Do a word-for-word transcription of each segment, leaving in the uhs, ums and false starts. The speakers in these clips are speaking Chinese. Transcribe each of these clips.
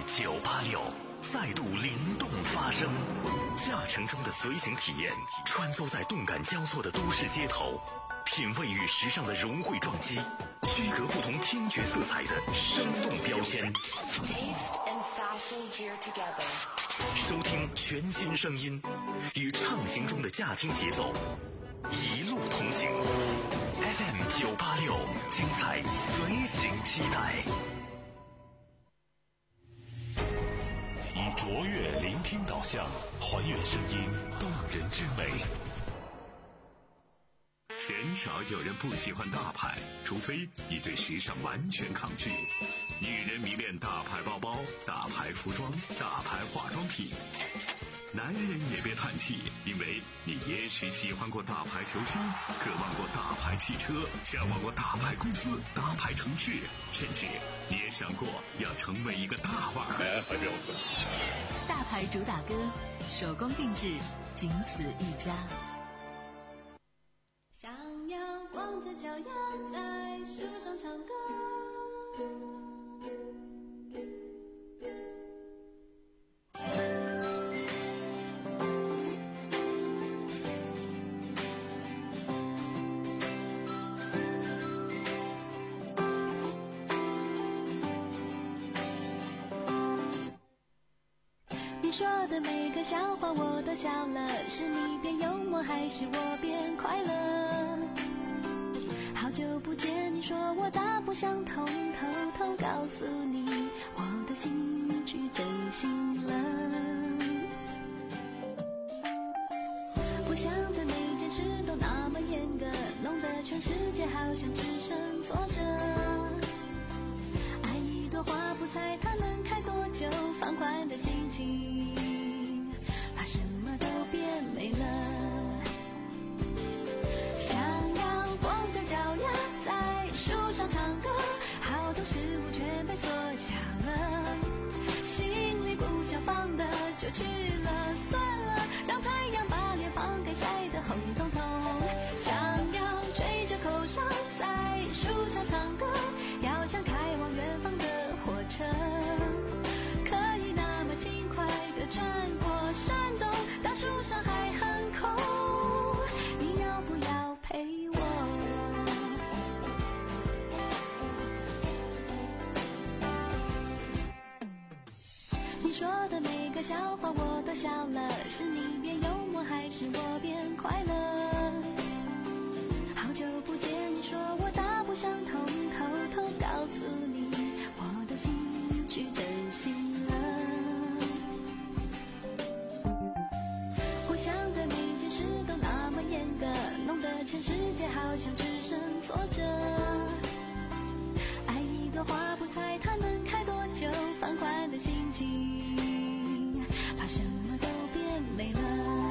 九八六再度灵动发声，驾乘中的随行体验，穿梭在动感交错的都市街头，品味与时尚的融汇撞击，区隔不同听觉色彩的生动标签。收听全新声音，与畅行中的驾听节奏，一路同行。F M 九八六，精彩随行期待。以卓越聆听导向，还原声音动人之美。 鲜少有人不喜欢大牌，除非你对时尚完全抗拒。女人迷恋大牌包包、大牌服装、大牌化妆品。男人也别叹气，因为你也许喜欢过大牌球星，渴望过大牌汽车，向往过大牌公司、大牌城市，甚至你也想过要成为一个大腕儿。 大牌主打歌，手工定制，仅此一家。 想要光着脚丫在树上唱歌，你说的每个笑话我都笑了，是你变幽默还是我变快乐？好久不见，你说我大不相同，偷偷告诉你我的兴趣真心了。我想的每件事都那么严格，弄得全世界好像只剩作者。爱一朵花不猜它能开多久，放宽的心情怕什么都变没了。想要光着脚丫在树上唱歌，好多事物全被缩小了，心里不想放的就去了，算了，让太阳把脸庞给晒得红彤彤。想要吹着口哨在树上唱歌，要像开往远方的火车，可以那么轻快地穿过山洞，当树上还很空，你要不要陪我？你说的每个笑话我都笑了，是你变幽默还是我变快乐？好久不见，你说我大不相同，偷偷告诉你我的兴趣真心了。我想的每件事都那么严格，弄得全世界好像只剩挫折。爱一朵花不猜它能开多久，放宽的心情怕什么都变没了。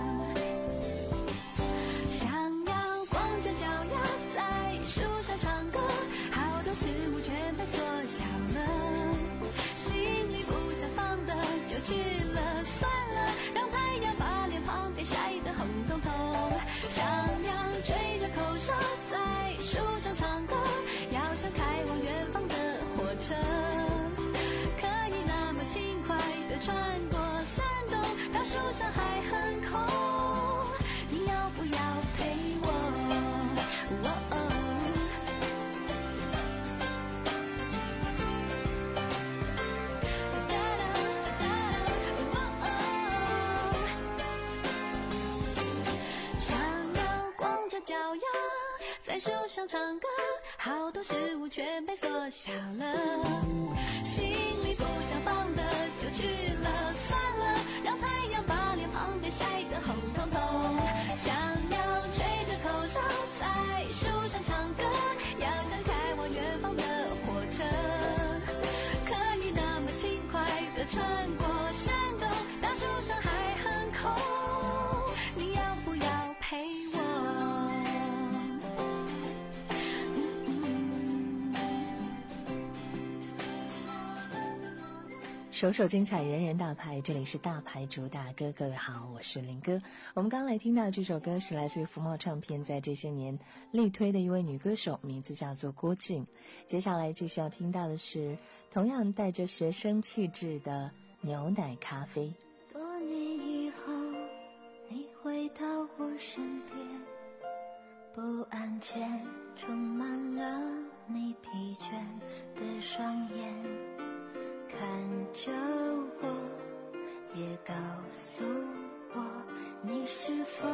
想要光着脚丫在树上唱歌，好多事物全被缩小了，心里不想放的就去了，算了，让太阳把脸庞给晒得红彤彤。想要吹着口哨在树上唱歌，要像开往远方的火车，可以那么轻快地穿过山洞，当树上还很空，你要不要陪我？哦哦脚丫在树上唱歌，好多事物全被缩小了，心里不想放的就去了，算了，让太阳把脸庞给晒得红彤彤。想要吹着口哨在树上唱歌，要像开往远方的火车，可以那么轻快地穿过山洞，当树上还很空，你要不要陪我？ 首首精彩，人人大牌，这里是大牌主打歌，各位好，我是林哥。我们刚来听到这首歌是来自于福茂唱片在这些年力推的一位女歌手，名字叫做郭靖。接下来继续要听到的是同样带着学生气质的牛奶咖啡。 多年以后你回到我身边，不安全充满了你疲倦的双眼，看着我，也告诉我，你是否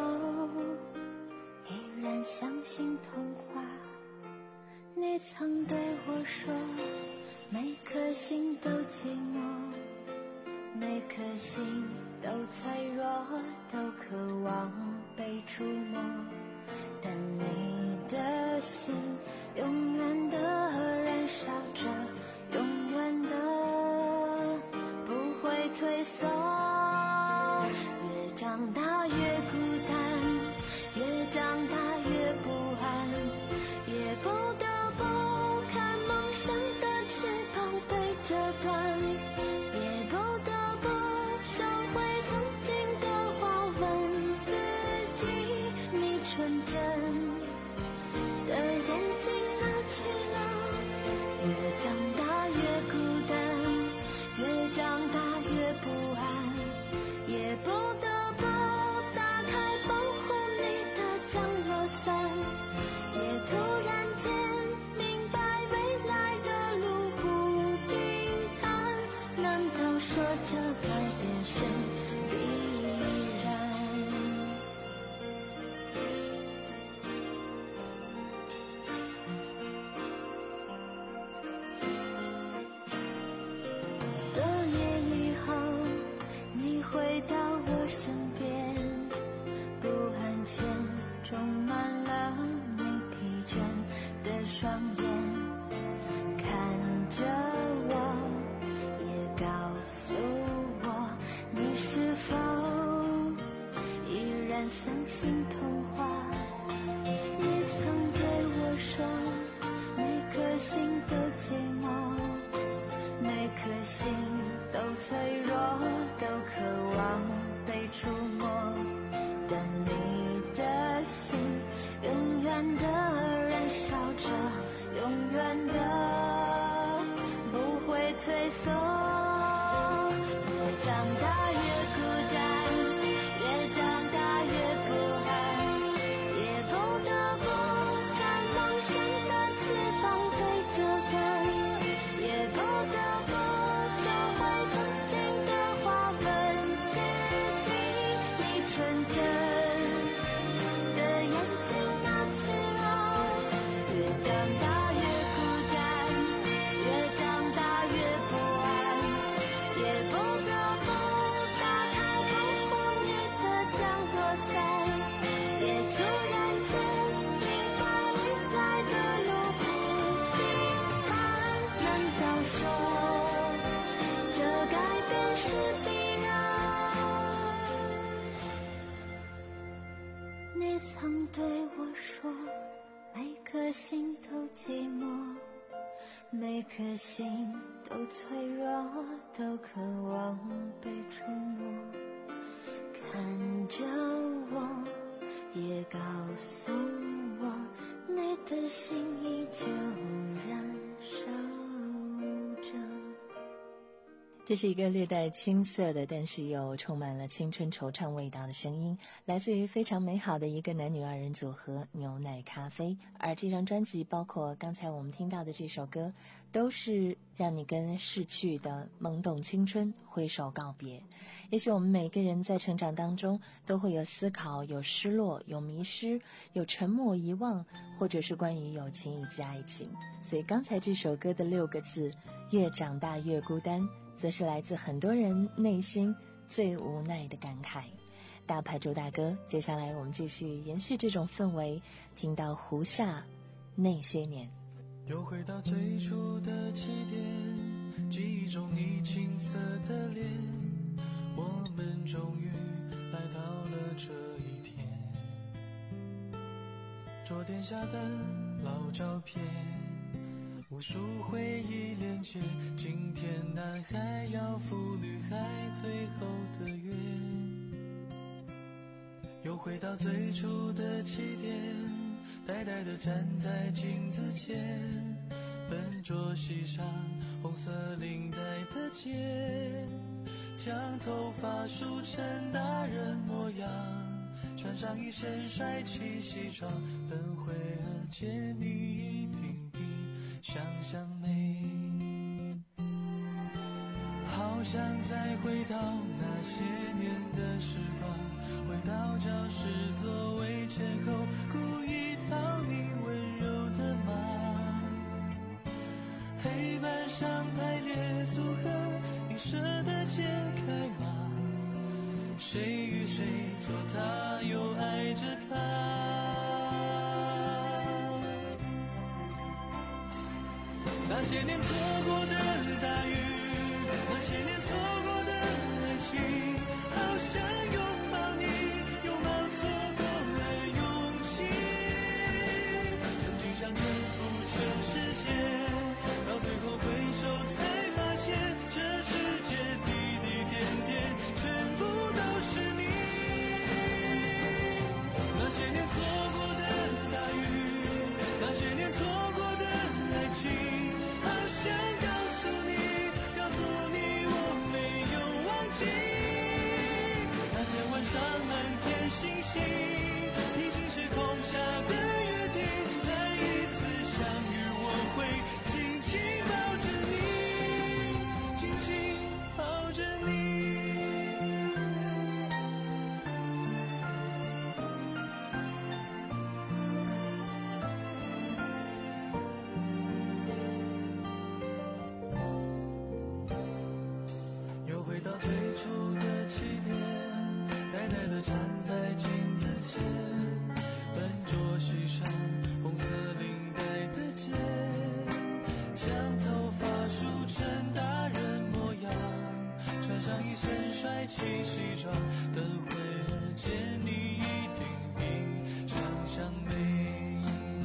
依然相信童话？你曾对我说，每颗心都寂寞，每颗心都脆弱，都渴望被触摸，但你的心永远的燃烧着，永远的退缩，越长大越孤单，越长大越不安，也不得不看梦想的翅膀被折断，也不得不收回曾经的话，问自己，你纯真的眼睛哪去了？越长大越孤单，越长大越不安，也不得不打开保护你的降落伞，也突然间明白未来的路不平坦，难道说这改变是必然？回到我身边，不安全充满了你疲倦的双眼，看着我，也告诉我，你是否依然相信童话？你曾对我说，每颗心都寂寞，每颗心都脆弱，都渴望被触摸，但你的心永远的燃烧着，永远的不会退缩，越长大越孤单，越长大越不安，也不得不看梦想的翅膀被折断，也不得不收回曾经的话，问自己，你纯真的眼睛哪去了？越长大越孤单，越长大越不安，也不得不打开保护你的降落伞，也突然间明白未来的路不平坦，难道说这改变是必然？你曾对我说，每颗心都寂寞，每颗心都脆弱，都渴望被触摸，看着我，也告诉我，你的心依旧燃烧着。 这是一个略带青涩的，但是又充满了青春惆怅味道的声音，来自于非常美好的一个男女二人组合牛奶咖啡。而这张专辑包括刚才我们听到的这首歌，都是让你跟逝去的懵懂青春挥手告别。也许我们每个人在成长当中都会有思考，有失落，有迷失，有沉默遗忘，或者是关于友情以及爱情。所以刚才这首歌的六个字，越长大越孤单，则是来自很多人内心最无奈的感慨。大牌主打歌，接下来我们继续延续这种氛围，听到胡夏那些年。 又回到最初的起点，记忆中你青涩的脸，我们终于来到了这一天。桌垫下的老照片，无数回忆连接，今天男孩要赴女孩最后的约，又回到最初的起点，呆呆地站在镜子前，笨拙系上红色领带的结，将头发梳成大人模样，穿上一身帅气西装，等会儿见你一定比想象美。好想再回到那些年的时光，回到教室座位前后，故意讨你温柔的骂，黑板上排列组合，你舍得解开吗？谁与谁做他又爱着他，那些年错过的大雨，那些年错过的爱情，好想拥抱你，拥抱错过的勇气，曾经想征服全世界，到最后回首才发现，这世界滴滴点点全部都是你。那些年错过的大雨，那些年错过的爱情，好想告诉你，告诉你我没有忘记。那天晚上满天星星，已经是空下的约定，再一次相遇我会紧紧抱着你，紧紧抱着你。又回到最初的起点，呆呆地站在镜子前，笨拙系上红色领带的结，将头发梳成大人模样，穿上一身帅气西装，等会儿见你一定比想象美。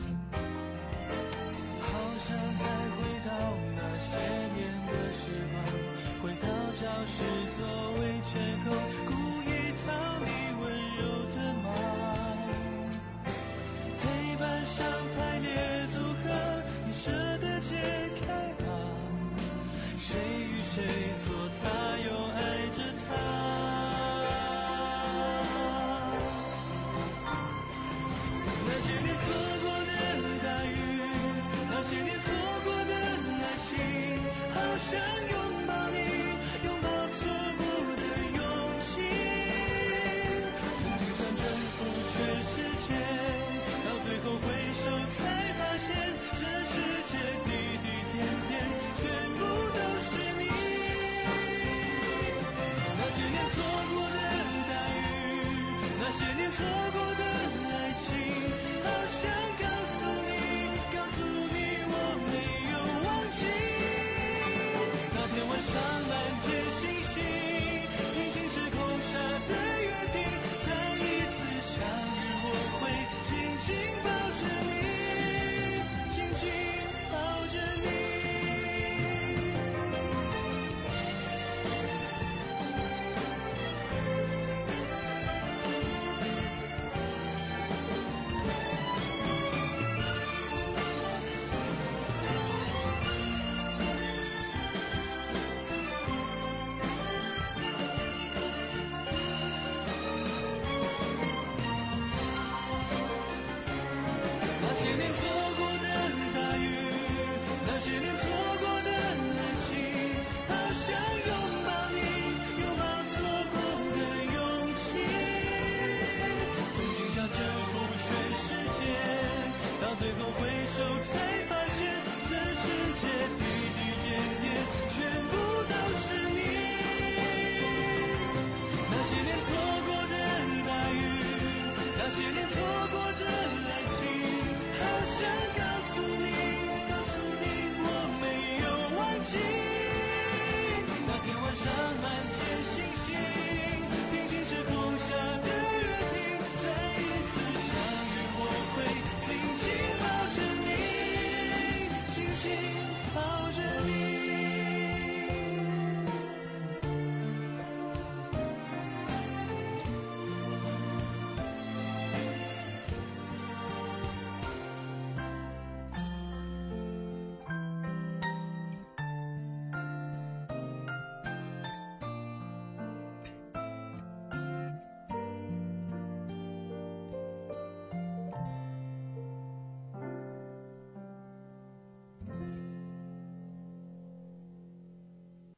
好想再回到那些年的时光，回到教室座位前后，故意讨你温柔的骂，黑板上排列组合，你舍得解开吗？谁与谁做他又爱着他，那些年错过的大雨，那些年错过的爱情，好想拥抱你，拥抱错过的勇气，曾经想征服全世界，到最后回首才发现，这世界滴滴点点全部都是你。那些年错过的大雨，那些年错过的爱情，好想告诉你，告诉你我没有忘记。那天晚上满天星星，已经是空下的约定，再一次相遇我会紧紧抱着你，紧紧抱着你。那些年错过的大雨，那些年错过的爱情，好想拥抱你，拥抱错过的勇气，曾经想征服全世界，到最后回首才发现，这世界滴滴点点全部都是你。那些年错过的大雨，那些年错过的爱情，好想告诉你，告诉你我没有忘记。那天晚上满天星星，平行时空下的约定，再一次相遇我会紧紧抱着你。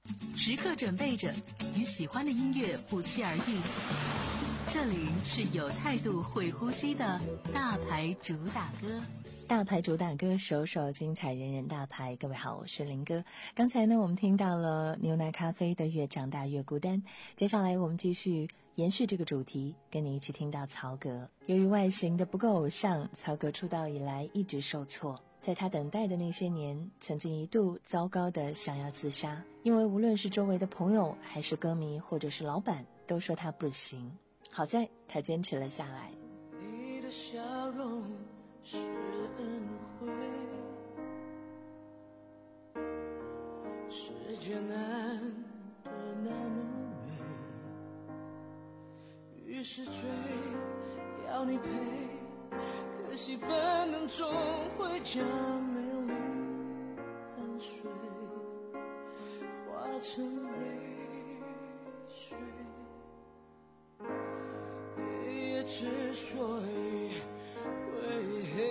时刻准备着与喜欢的音乐不期而遇。这里是有态度会呼吸的大牌主打歌。 大牌主打歌，首首精彩，人人大牌。各位好，我是林哥。刚才呢，我们听到了牛奶咖啡的越长大越孤单。接下来我们继续延续这个主题，跟你一起听到曹格。由于外形的不够偶像，曹格出道以来一直受挫。在他等待的那些年，曾经一度糟糕的想要自杀，因为无论是周围的朋友，还是歌迷，或者是老板，都说他不行。好在他坚持了下来。 你的笑容是恩惠，世界难得那么美，于是追要你陪，可惜本能终会将美丽汗水化成泪水，也之所以会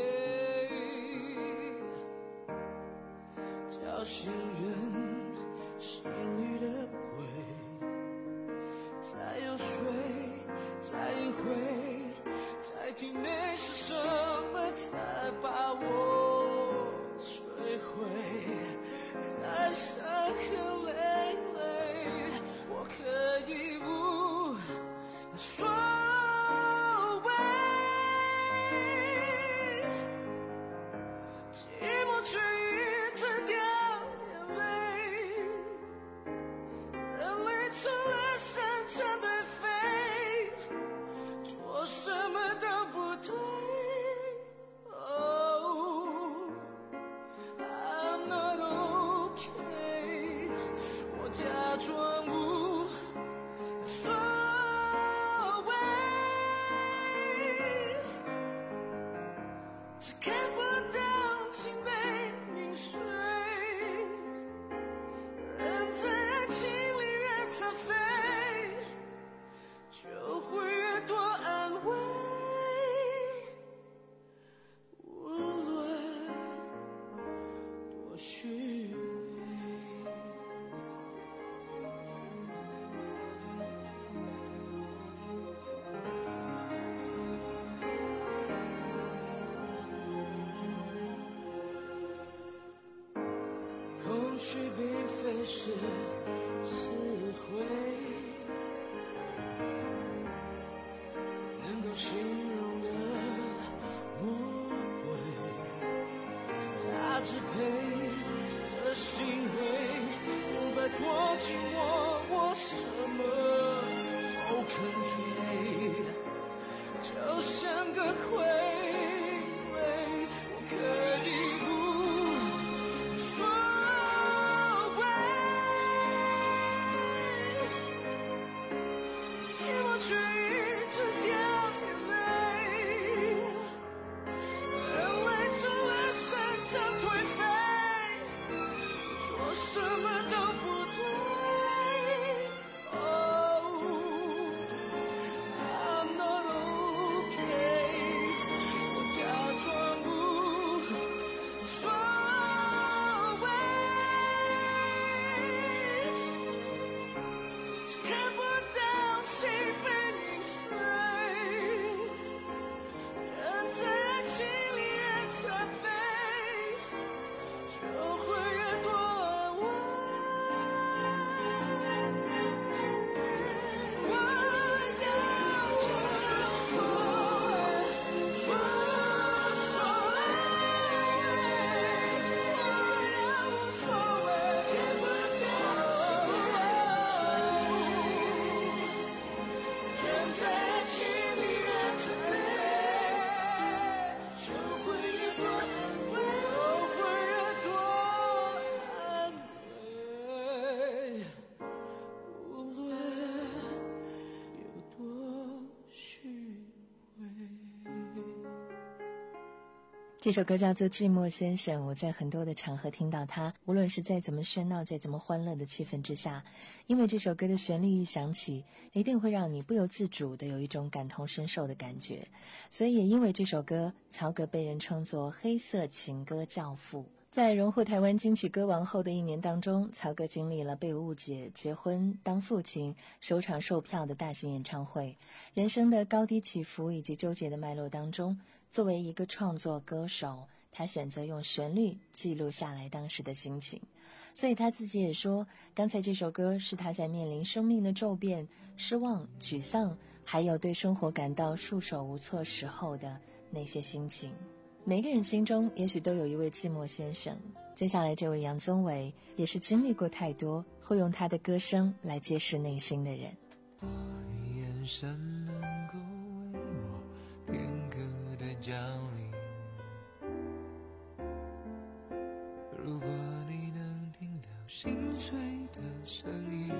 叫醒人心里的鬼，再又睡，再隐晦，在体内是什么才把我摧毁，才伤痕累累，我可以无所谓，寂寞却一直掉眼泪，人类除了生成对飞，做什么都不对。Oh, I'm not okay， 我假装无所谓，只看不到心被凝碎，人在爱情里越残废，就会越多安慰，无论多虚伪。空虚并非是词汇，能够形容的魔鬼，它支配着行为，不拜托紧我，我什么都肯给，就像个傀儡，我可以不所谓，寂寞却一直掉眼泪，人类除了生成颓废，做什么都不对。Oh, I'm not okay， 我假装无所谓，只看不到心被凝碎，人在爱情里越残废，就会越多安慰。我要无所谓，说所谓，我要无所谓，看不到心被人在爱情里越残废，就会越多安慰，就会越多安慰，无论有多虚伪。 这首歌叫做《寂寞先生》，我在很多的场合听到它，无论是在怎么喧闹，在怎么欢乐的气氛之下，因为这首歌的旋律一响起，一定会让你不由自主的有一种感同身受的感觉。所以也因为这首歌，曹格被人称作黑色情歌教父。自在荣获台湾金曲歌王后的一年当中，曹格经历了被误解、结婚、当父亲、首场售票的大型演唱会，人生的高低起伏以及纠结的脉络当中，作为一个创作歌手，他选择用旋律记录下来当时的心情。所以他自己也说，刚才这首歌是他在面临生命的骤变、失望、沮丧，还有对生活感到束手无措时候的那些心情。每个人心中也许都有一位寂寞先生，接下来这位杨宗纬也是经历过太多，会用他的歌声来揭示内心的人。 你眼神能够为我片刻的降临，如果你能听到心碎的声音，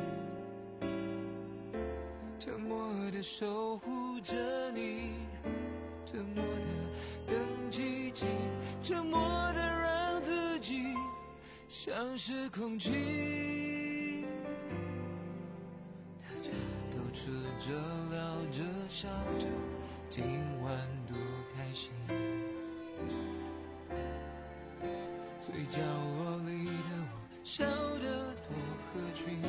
沉默的守护着你，沉默的等奇迹，沉默的让自己像是空气。大家都吃着聊着笑着，今晚多开心，最角落里的我笑得多合群，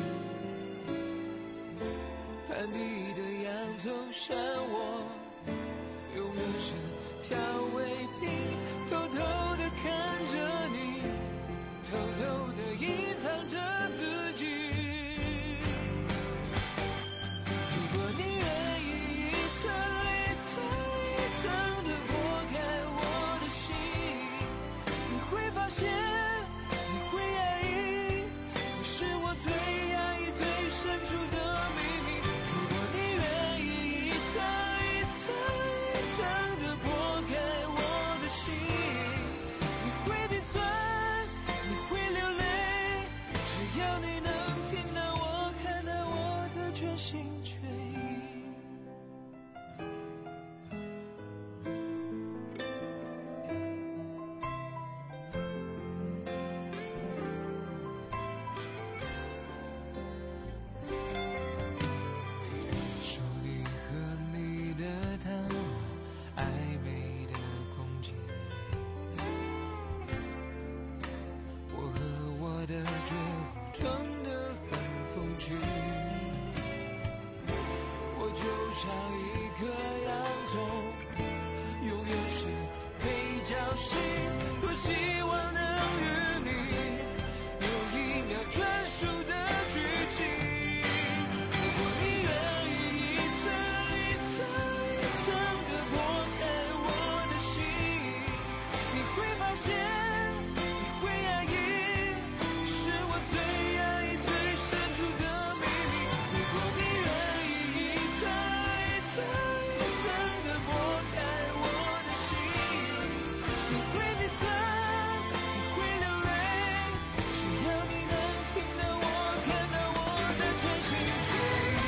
盘底的洋葱像我永远是调味品，偷偷地看着你，偷偷地隐藏着自己。如果你愿意一层一层一层地剥开我的心，你会发现你会压抑，你是我最压抑最深处的秘密。如果你愿意一层一层一层地剥开我的心，你会鼻酸，你会流泪，只要你能听到我，看到我的全心全意。说你和你的他，暧昧的空气，我和我的绝望装得很风趣，我就像一颗洋葱，永远是配角戏，多希望能与你有一秒专属的剧情。如果你愿意一层一层一层地剥开我的心，你会发现你会压抑，是我最压抑最深处的秘密。如果你愿意一层一层一层地剥开我的心，你会鼻酸，你会流泪，只要你能听到我，看到我的全心全意。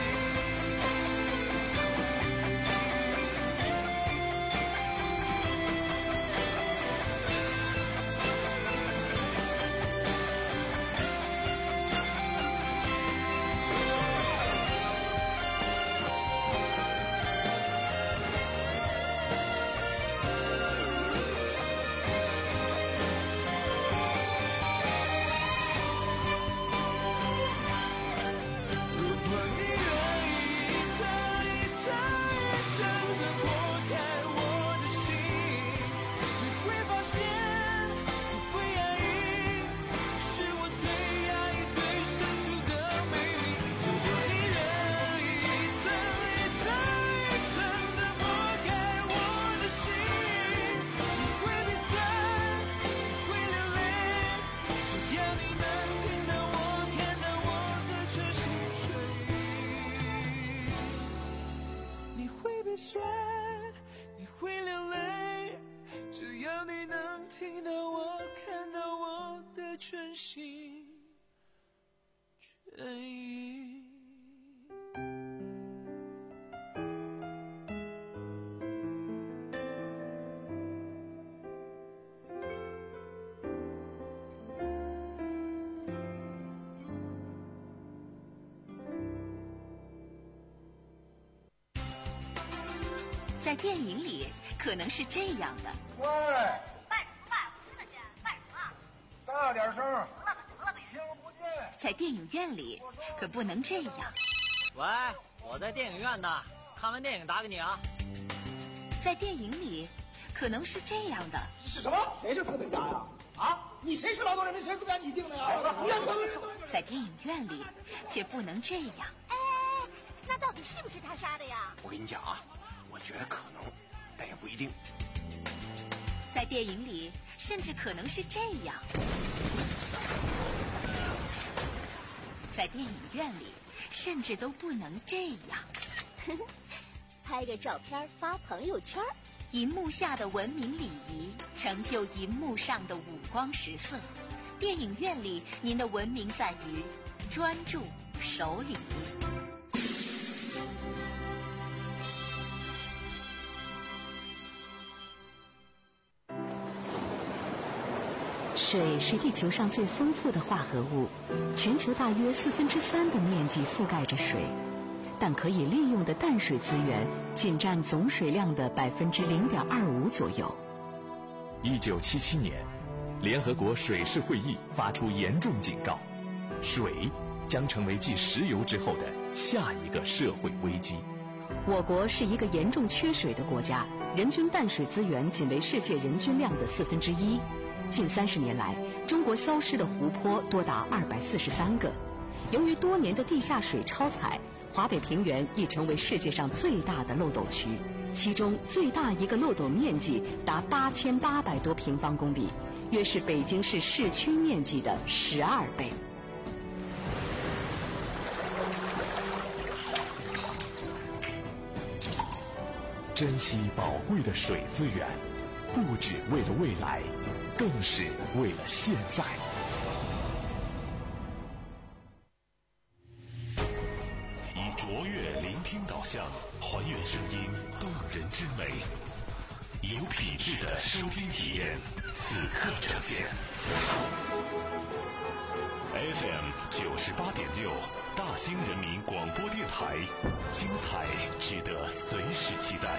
如果你愿意一层一层一层地剥开我的心，你会发现你会压抑，是我最压抑最深处的秘密。如果你愿意一层一层一层地剥开我的心，你会鼻酸，你会流泪，只要你能听到我，看到我的全心全意。你会鼻酸，你会流泪，只要你能听到我，看到我的全心全意。 在电影里可能是这样的。 喂， 办什么？真的是办什么？ 大点声，听不见。 在电影院里可不能这样。 喂，我在电影院呢，看完电影打给你啊。 在电影里可能是这样的。 是什么？谁是资本家呀？啊，你谁是劳动人民？谁是资本家？你定的呀？你要不在电影院里却不能这样。 哎，那到底是不是他杀的呀？ 我跟你讲啊，我觉得可能，但也不一定。 在电影里甚至可能是这样。在电影院里甚至都不能这样。 拍个照片发朋友圈。 银幕下的文明礼仪成就银幕上的五光十色。电影院里您的文明在于专注守礼。 水是地球上最丰富的化合物，全球大约四分之三的面积覆盖着水，但可以利用的淡水资源仅占总水量的百分之零点二五左右。 一九七七年，联合国水事会议发出严重警告，水将成为继石油之后的下一个社会危机。 我国是一个严重缺水的国家，人均淡水资源仅为世界人均量的四分之一。近三十年来，中国消失的湖泊多达二百四十三个。由于多年的地下水超采，华北平原已成为世界上最大的漏斗区，其中最大一个漏斗面积达八千八百多平方公里，约是北京市市区面积的十二倍。 珍惜宝贵的水资源，不只为了未来，更是为了现在。 以卓越聆听导向，还原声音动人之美，有品质的收听体验，此刻呈现。F M 九十八点六，大兴人民广播电台，精彩值得随时期待。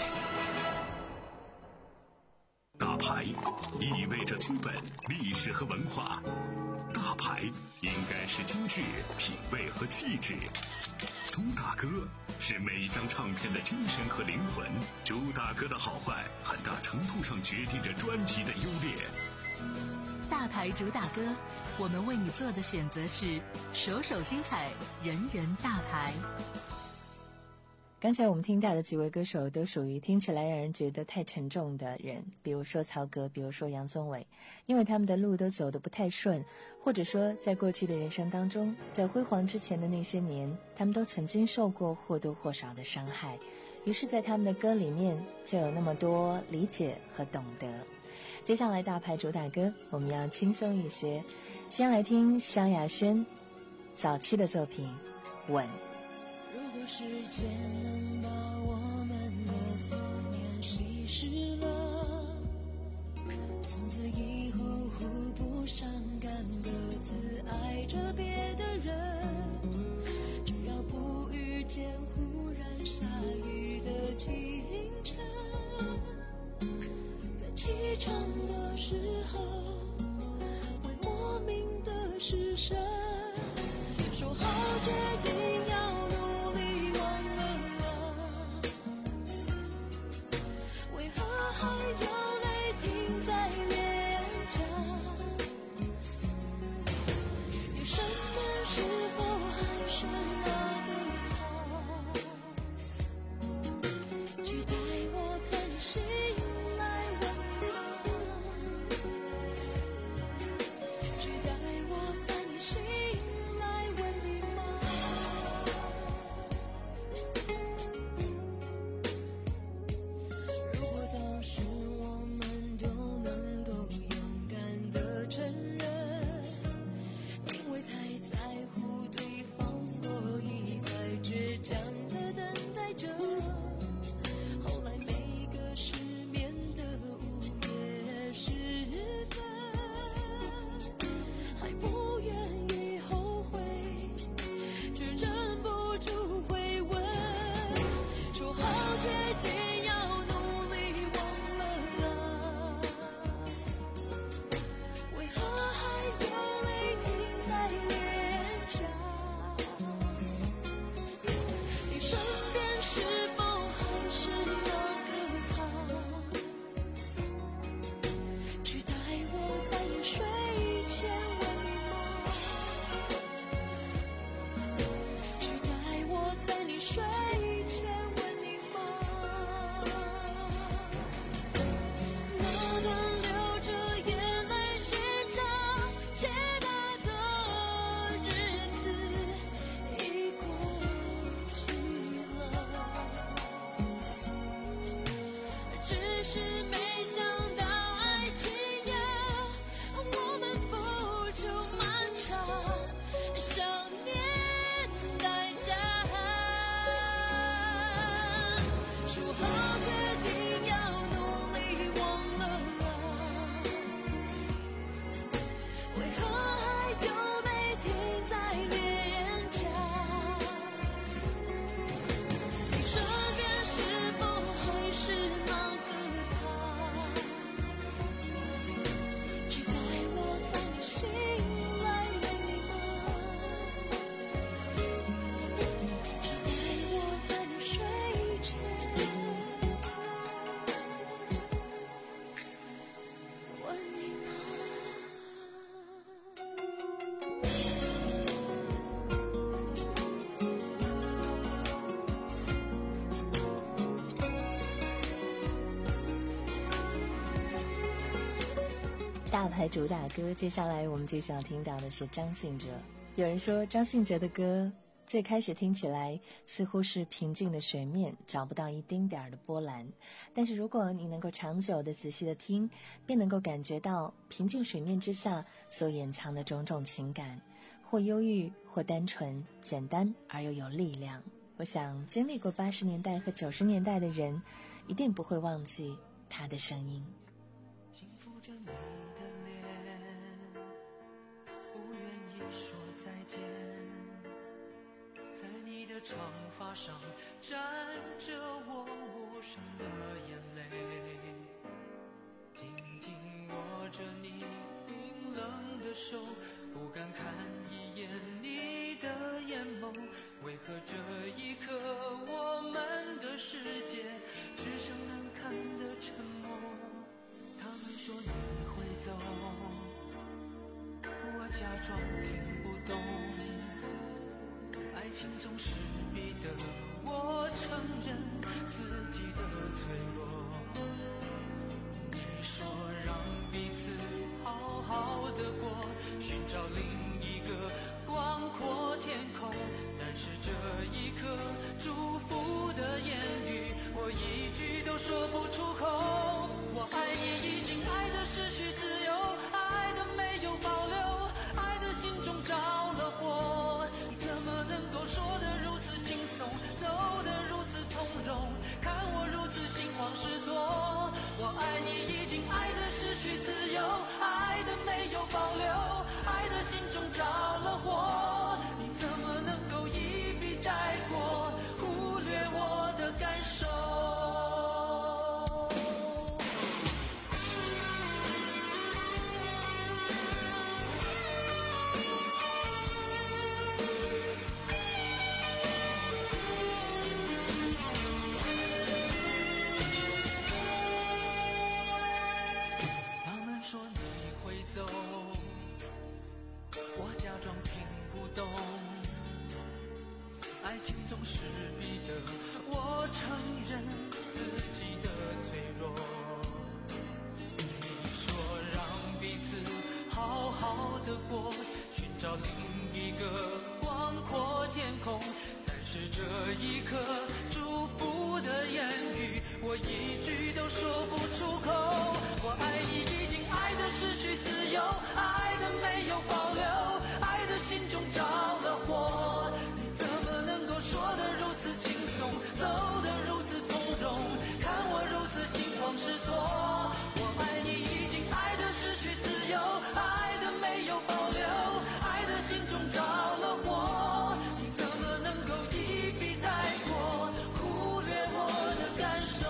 大牌意味着资本、历史和文化，大牌应该是精致、品味和气质。朱大哥是每一张唱片的精神和灵魂，朱大哥的好坏很大程度上决定着专辑的优劣。 大牌主打歌，我们为你做的选择是首首精彩，人人大牌。 刚才我们听到的几位歌手都属于听起来让人觉得太沉重的人，比如说曹格，比如说杨宗纬，因为他们的路都走得不太顺，或者说在过去的人生当中，在辉煌之前的那些年，他们都曾经受过或多或少的伤害，于是在他们的歌里面就有那么多理解和懂得。接下来大牌主打歌我们要轻松一些，先来听萧亚轩早期的作品《吻》。 如果时间能把我们的思念稀释了，从此以后互不伤感，各自爱着别的人，只要不遇见忽然下雨的清晨，在起床的时候会莫名的失神，说好决定要努力忘了，为何还有泪停在脸颊？余生的是否还是那个他，取代我在你心来温暖，取代我在你心大牌主打歌，接下来我们就想听到的是张信哲。有人说张信哲的歌最开始听起来似乎是平静的水面，找不到一丁点儿的波澜，但是如果你能够长久的仔细的听，便能够感觉到平静水面之下所掩藏的种种情感，或忧郁，或单纯，简单而又有力量。我想经历过八十年代和九十年代的人一定不会忘记他的声音。 轻抚着你的脸，不愿意说再见，在你的长发上沾着我无声的眼泪，紧紧握着你冰冷的手，不敢看一眼你的眼眸，为何这一刻我们的世界只剩难看的沉默？他们说你会走，我假装听不懂，爱情总是逼得我承认自己的脆弱。你说让彼此好好的过，寻找另一个广阔天空，但是这一刻祝福的言语我一句都说不出口。我爱你已经爱得失去自由，爱得没有保留，爱的心中着了火，你怎么能够说得如此轻松，走得如此从容，看我如此心慌失措。我爱你已经爱得失去自由，爱得没有保留，爱的心中着了火，你怎么能够一笔带过，忽略我的感受。他们说你会走，我假装听不懂，爱情总是逼得我承认自己的脆弱。你说让彼此好好的过，寻找另一个广阔天空，但是这一刻祝福的言语我一句都说不出口。我爱你已经爱得失去自由，爱得没有保留，爱的心中着了火，你怎么能够说得如此轻松，走得如此从容，看我如此心慌失措。我爱你已经爱得失去自由，爱得没有保留，爱的心中着了火，你怎么能够一笔带过，忽略我的感受。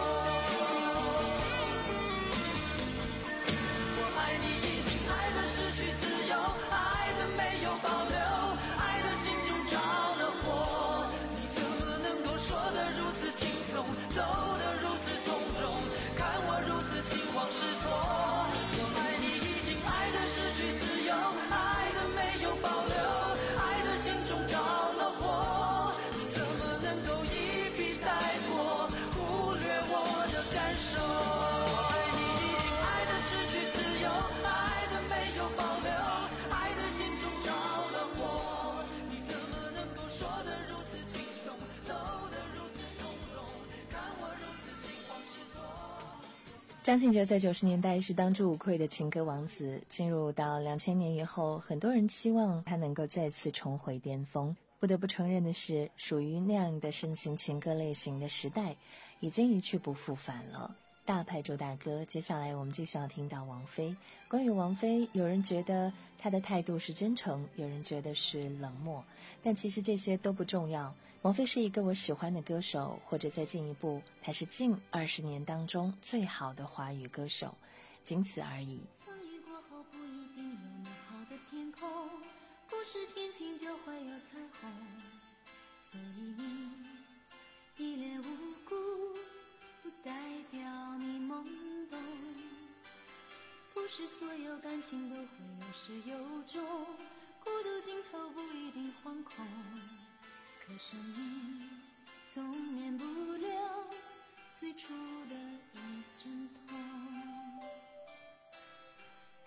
我爱你已经爱得失去自由，爱得没有保留，爱的心中着了火，你怎么能够说得如此轻松，走得如此从容，看我如此心慌失措。我爱你已经爱得失去自由，爱得没有保留，爱的心中着了火，你怎么能够一笔带过，忽略我的感受。我爱你已经爱得失去自由，爱得没有保留，爱的心中着了火，你怎么能够说得如此轻松，走得如此从容，看我如此心慌失措。 张信哲在九十年代是当之无愧的情歌王子，进入到两千年以后，很多人期望他能够再次重回巅峰。不得不承认的是，属于那样的深情情歌类型的时代已经一去不复返了。大牌主打歌，接下来我们就需要听到王菲。关于王菲，有人觉得她的态度是真诚，有人觉得是冷漠，但其实这些都不重要。王菲是一个我喜欢的歌手，或者再进一步，她是近二十年当中最好的华语歌手，仅此而已。 风雨过后不一定有美好的天空，不是天晴就会有彩虹，所以你一脸无辜不代表你懵懂，不是所有感情都会有始有终，孤独尽头不一定惶恐，可生命总免不了最初的一阵痛。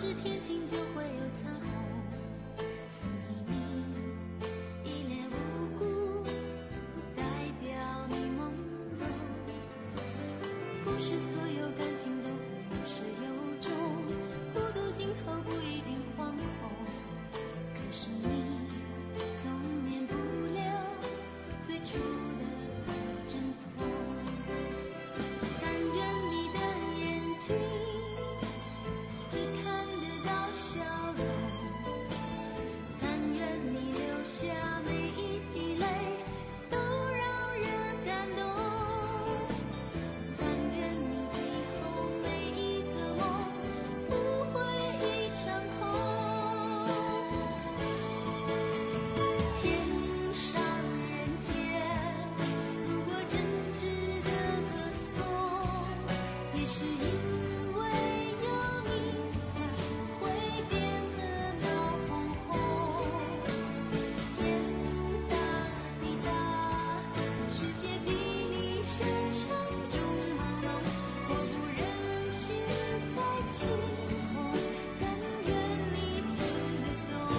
是天晴就会有彩虹，所以你一脸无辜，不代表你懵懂。不是所有感情都会有始有终，孤独尽头不一定惶恐。可是你总免不了最初的阵痛。但愿你的眼睛只看得到笑容，但愿你流下每一滴泪都让人感动，但愿你以后每一个梦不会一场空。天上人间，如果真值得歌颂，也是因为有你才会变得闹哄哄。天大地大，世界比你想象中朦胧，我不忍心再起哄，但愿你听得懂。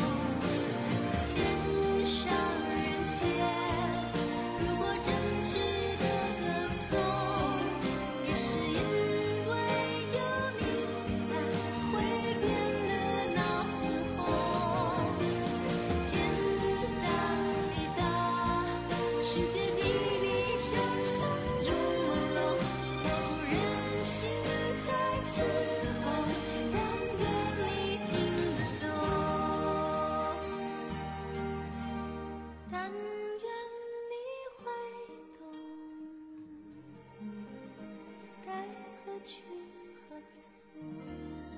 天上人间，如果真值得歌颂，也是因为有你才会变得闹哄哄。天大地大，世界比你想象中朦胧，我不忍心再起哄，但愿你听得懂，但愿你会懂，该何去何从。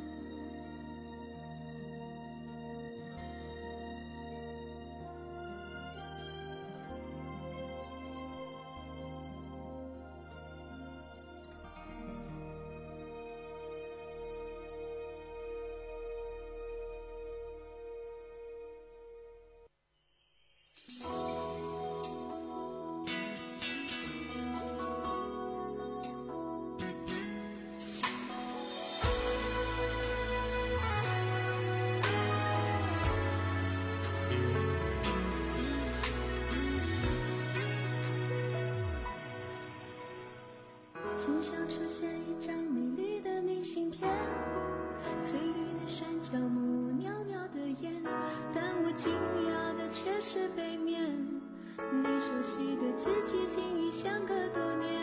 心想出现一张美丽的明信片，翠绿的山脚木，袅袅的烟，但我惊讶的却是背面，你熟悉的字迹竟已相隔多年。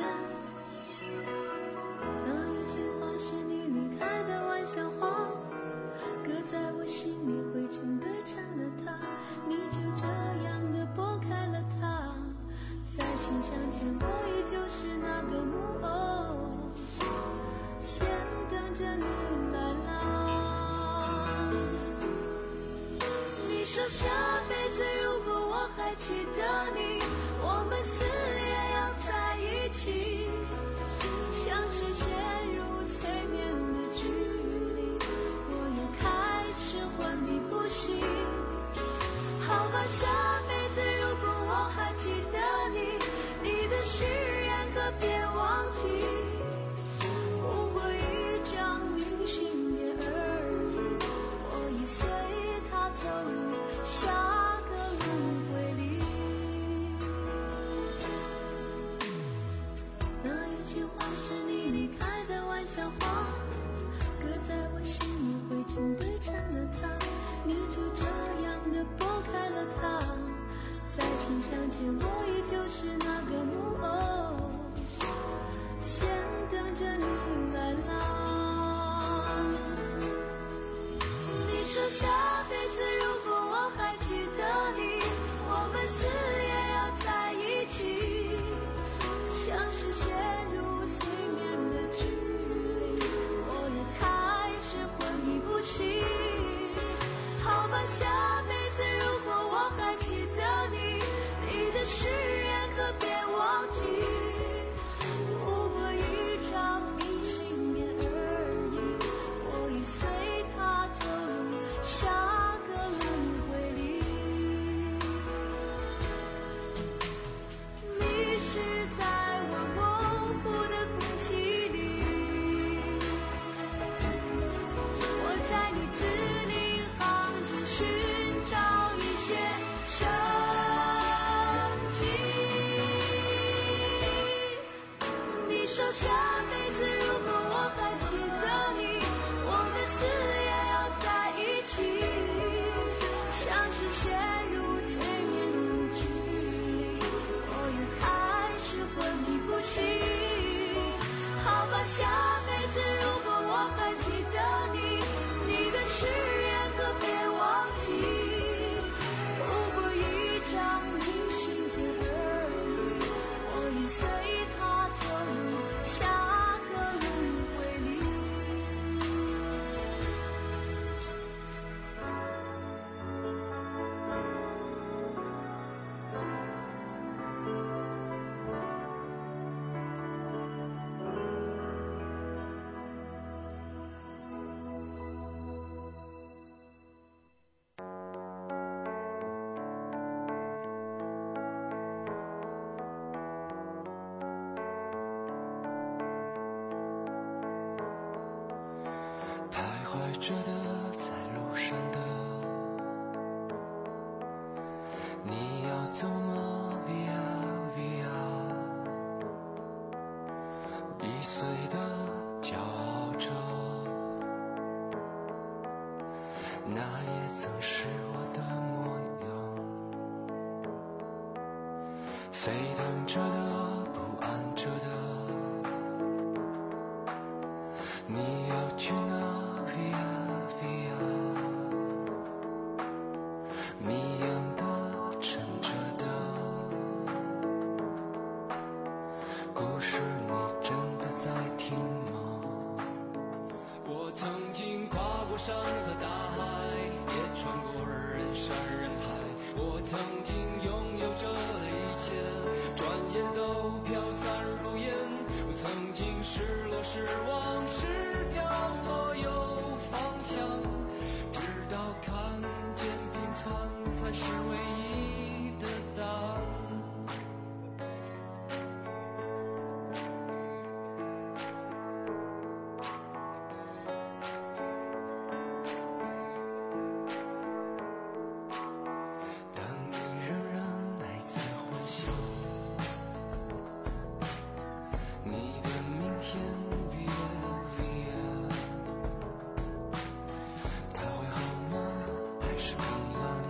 那一句话是你离开的玩笑话，搁在我心里灰尘堆成了塔，你就这样的拨开了它，在信箱前我依旧是那个木偶，先等着你来啦。你说下辈子如果我还记得你，我们死也要在一起，像是陷入催眠的距离，我也开始昏迷不醒。好吧，下辈子如果我还记得你，你的誓言可别忘记，不过一张明信片而已，我已随它走入下个轮回里。那一句话是你离开的玩笑话，搁在我心里灰尘堆成了塔，你就这样的拨开了它，在信箱前我依旧是那个木偶，先等着你来啦。你说下辈子如果我还记得你，我们死也要在一起，像是陷入催眠的距离，我也开始昏迷不醒。好吧，下辈子如果我还记得你，你的誓言可别忘记，不过一张明信片而已，我已随它走入下个轮回里。你是在我模糊的空气里，我在下辈子如果我还记得你，我们死也要在一起，像是陷入催眠的距离，我又开始昏迷不醒。好吧，下辈子如果我还记得你，你的誓言可别忘记，不过一张明信片而已，我已随它走入下个轮回里。 徘徊着的，在路上的，你要走吗 ？Via Via， 易碎的，骄傲着，那也曾是我的模样。沸腾着的，不安着的，你要去哪？Via Via， 谜样的，沉着的，故事你真的在听吗？我曾经跨过山和大海，也穿过人山人海，我曾经拥有着一切，转眼都飘散如烟。我曾经失落失望失掉所有方向，直到看见平凡才是唯一的答案。但你仍然还在幻想，你的明天 Via Via， 它会好吗？还是更冷？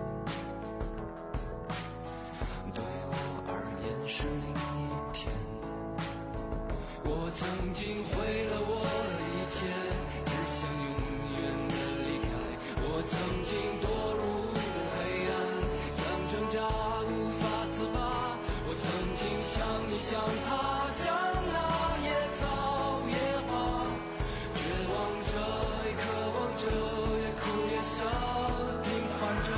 对我而言是另一天。我曾经毁了我的一切，只想永远的离开。我曾经堕入了黑暗，想挣扎无法自拔。我曾经像你像他，像那野草野花，绝望着也渴望着，也哭也笑，平凡着。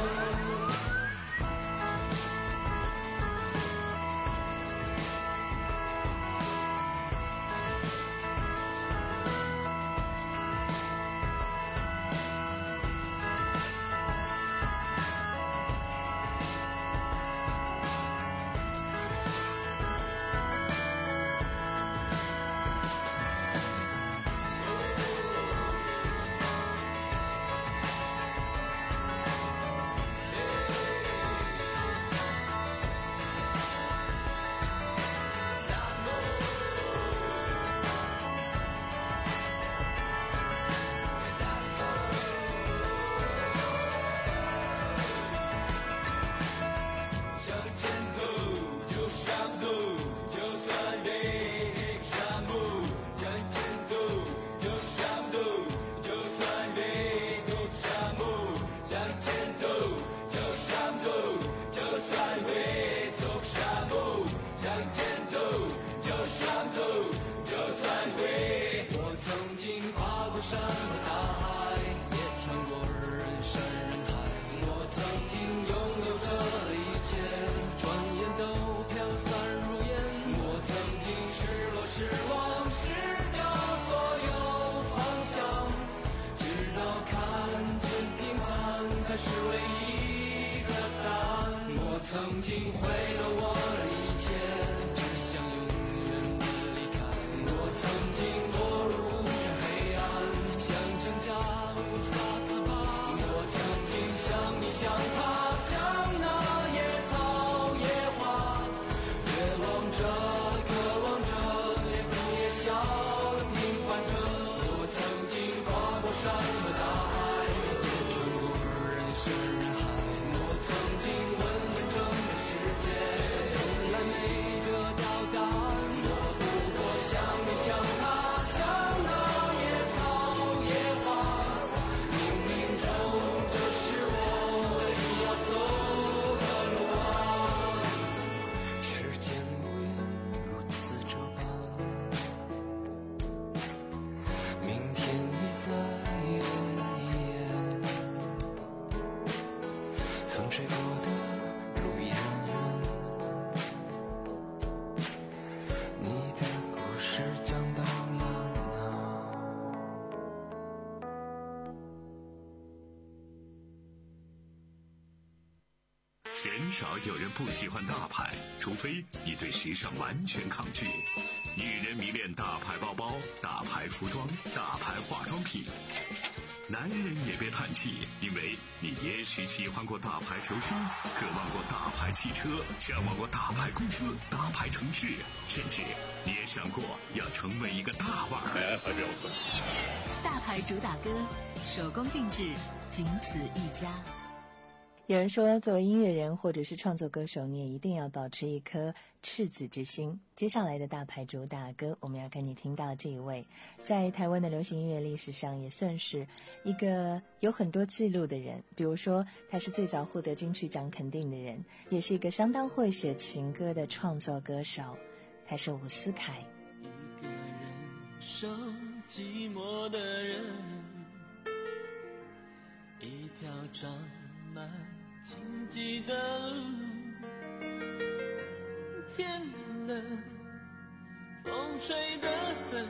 山和大海，也穿过人山人海。我曾经拥有着一切，转眼都飘散如烟。我曾经失落失望失掉所有方向，直到看见平凡才是唯一的答案。我曾经毁了我的一切，只想永远的离开。我曾经堕入黑暗，想挣扎无法自拔。我曾经像你像他，像那野草野花，绝望着渴望着，也哭也很少有人不喜欢大牌，除非你对时尚完全抗拒。女人迷恋大牌包包、大牌服装、大牌化妆品。男人也别叹气，因为你也许喜欢过大牌球星，渴望过大牌汽车，向往过大牌公司、大牌城市，甚至你也想过要成为一个大腕儿。还没有喝。 大牌主打歌，手工定制，仅此一家。 有人说，作为音乐人或者是创作歌手，你也一定要保持一颗赤子之心。接下来的大牌主打歌，我们要跟你听到这一位，在台湾的流行音乐历史上也算是一个有很多记录的人。比如说，他是最早获得金曲奖肯定的人，也是一个相当会写情歌的创作歌手，他是伍思凯。 一个人受寂寞的人，一条长满荆棘的路，天冷，风吹得很，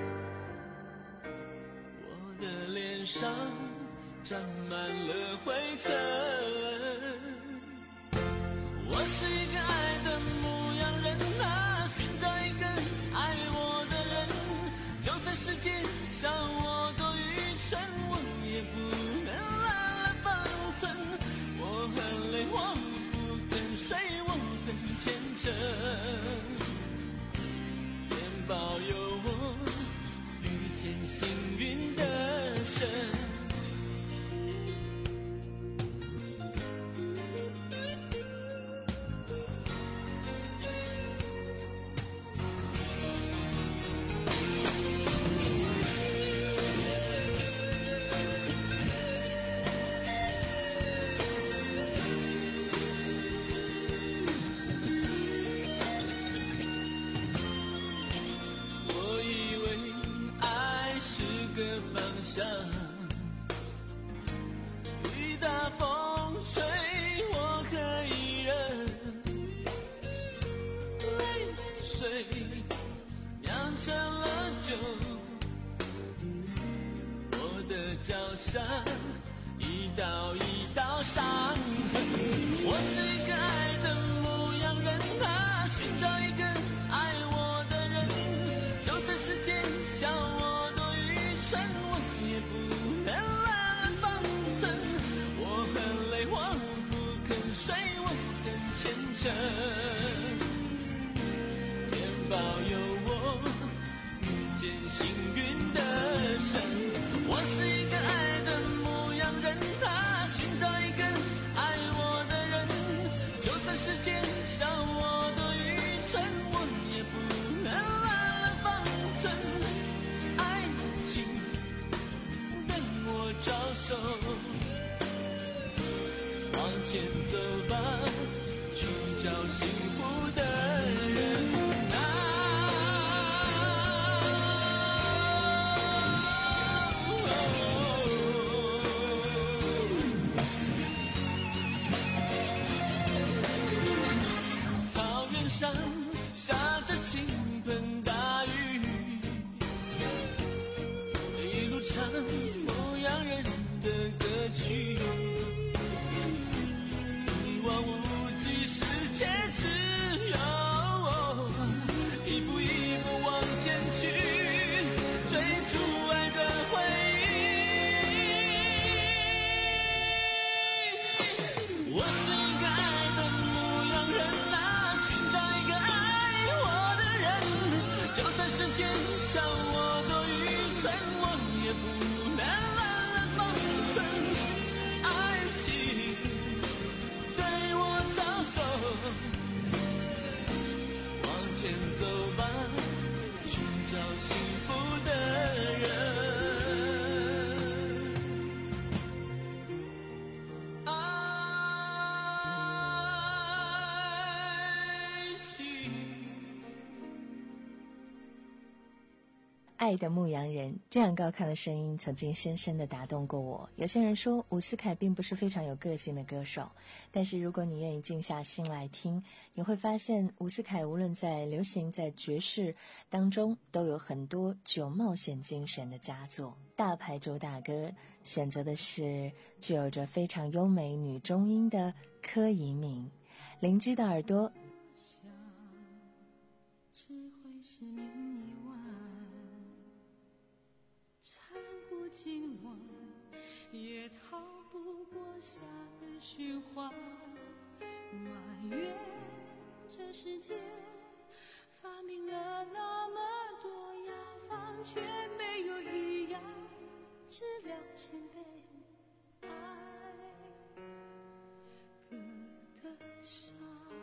我的脸上沾满了灰尘。我是一个爱的牧羊人啊，寻找一个爱我的人，就算世界笑我多愚蠢，我也不能懒懒放纵。我很累，我不肯睡，我很虔诚，愿保佑我遇见幸运的神。一大风吹我可以忍，泪水酿成了酒，我的脚上一道一道伤痕。我是一个爱的牧羊人啊，寻找一个爱我的人，就算世界笑我多愚蠢，我也不能懒懒放纵。我很累，我不肯睡，我很虔诚，天保佑我遇见幸运的神。我是一个爱的牧羊人啊，寻找一个爱我的人，就算世界笑我多愚蠢，我也不能懒懒放纵。爱情等我招手，往前走吧，去找幸福的人。草原上下着倾盆大雨，一路唱牧羊人的歌曲，一望无际世界只有我，一步一步往前去，追逐爱的回忆。我是一个爱的牧羊人啊，寻找一个爱我的人，就算世界笑我多愚蠢，我也不能懒懒放纵。爱情对我招手，往前走吧，寻找幸福的人。 爱的牧羊人，这样高亢的声音曾经深深地打动过我。有些人说伍思凯并不是非常有个性的歌手，但是如果你愿意静下心来听，你会发现伍思凯无论在流行在爵士当中都有很多具有冒险精神的佳作。大牌主打歌选择的是具有着非常优美女中音的柯以敏， 邻居的耳朵。 只会是念一晚，缠过今晚，也逃不过夏日循环。埋怨这世界发明了那么多药方，却没有一样治疗千倍爱割的伤。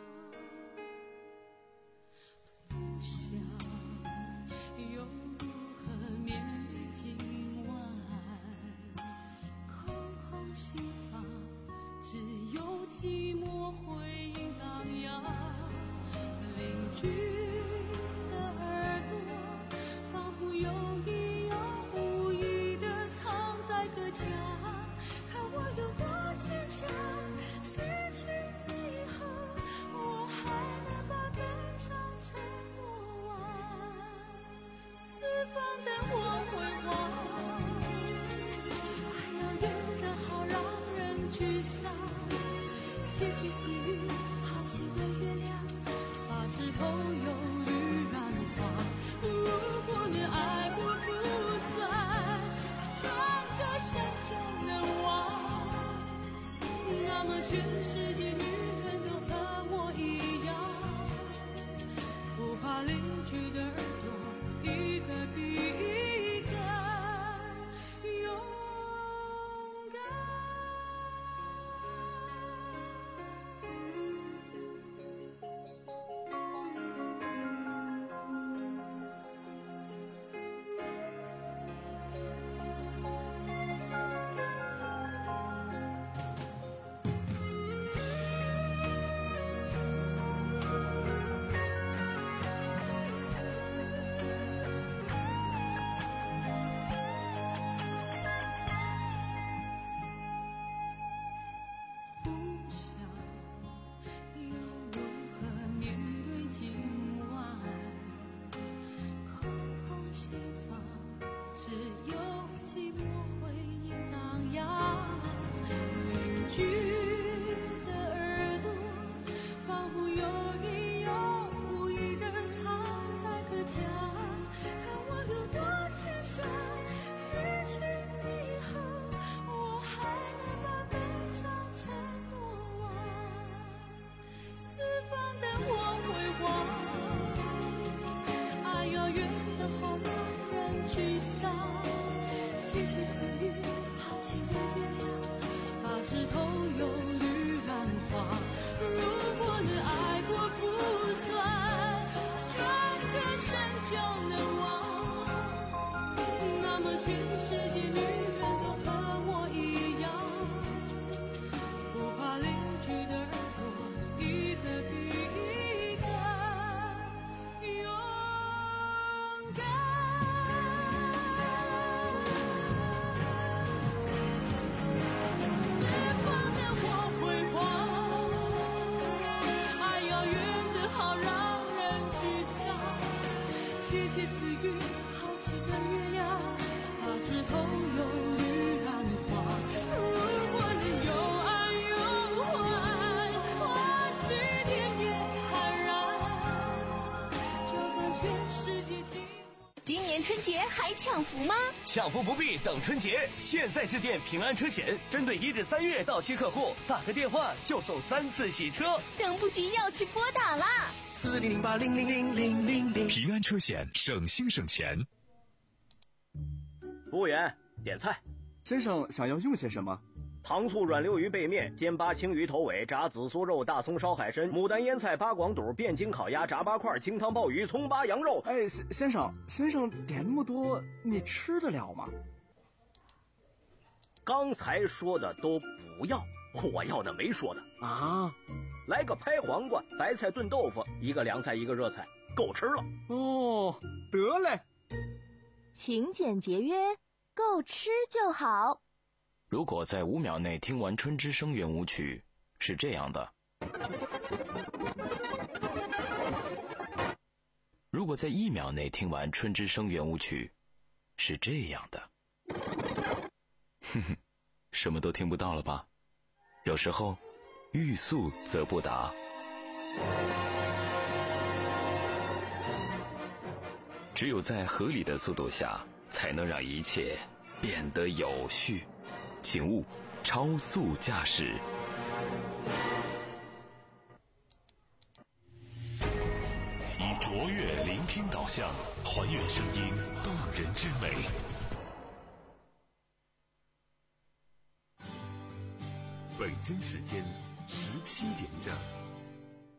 不想又如何面对今晚，空空心房，只有寂寞回音荡漾。邻居的耳朵仿佛有意有无意地藏在隔墙，看我有多坚强，失去你以后我还能把悲伤承诺完，四方灯火辉煌，爱要远得好让人沮丧，窃窃私语好奇的月亮，把枝头有绿染花。如果能爱我不算，转个身就能忘，那么全世界女人都和我一样，不怕邻居的耳朵一个比一个勇敢。窃窃私语好奇的月亮，把枝头有绿染花。如果能爱过不算，转个身就能忘，那么全世界女人都和我一样，不怕邻居的耳朵一个比一个勇敢。窃窃私语好奇的月亮，把枝头有绿染花。如果能有爱有欢，欢聚点也坦然，就算全世界寂寞。 今年春节还抢福吗？ 抢福不必等春节，现在致电平安车险，针对一至三月到期客户，打个电话就送三次洗车。 等不及要去拨打啦！ 四零零八零零零零零零。 平安车险，省心省钱。 服务员，点菜。 先生想要用些什么？ 糖醋软溜鱼背面、煎八青鱼头尾、炸紫苏肉、大葱烧海参、牡丹腌菜、八广肚、汴京烤鸭、炸八块、清汤鲍鱼、葱八羊肉。 哎，先生，先生点那么多，你吃得了吗？ 刚才说的都不要，我要的没说的啊。 来个拍黄瓜，白菜炖豆腐，一个凉菜一个热菜，够吃了。 哦，得嘞。 勤俭节约，够吃就好。 如果在五秒内听完春之声圆舞曲，是这样的；如果在一秒内听完春之声圆舞曲，是这样的。哼哼，什么都听不到了吧？有时候欲速则不达， 只有在合理的速度下，才能让一切变得有序。请勿超速驾驶。 以卓越聆听导向，还原声音动人之美。北京时间十七点整。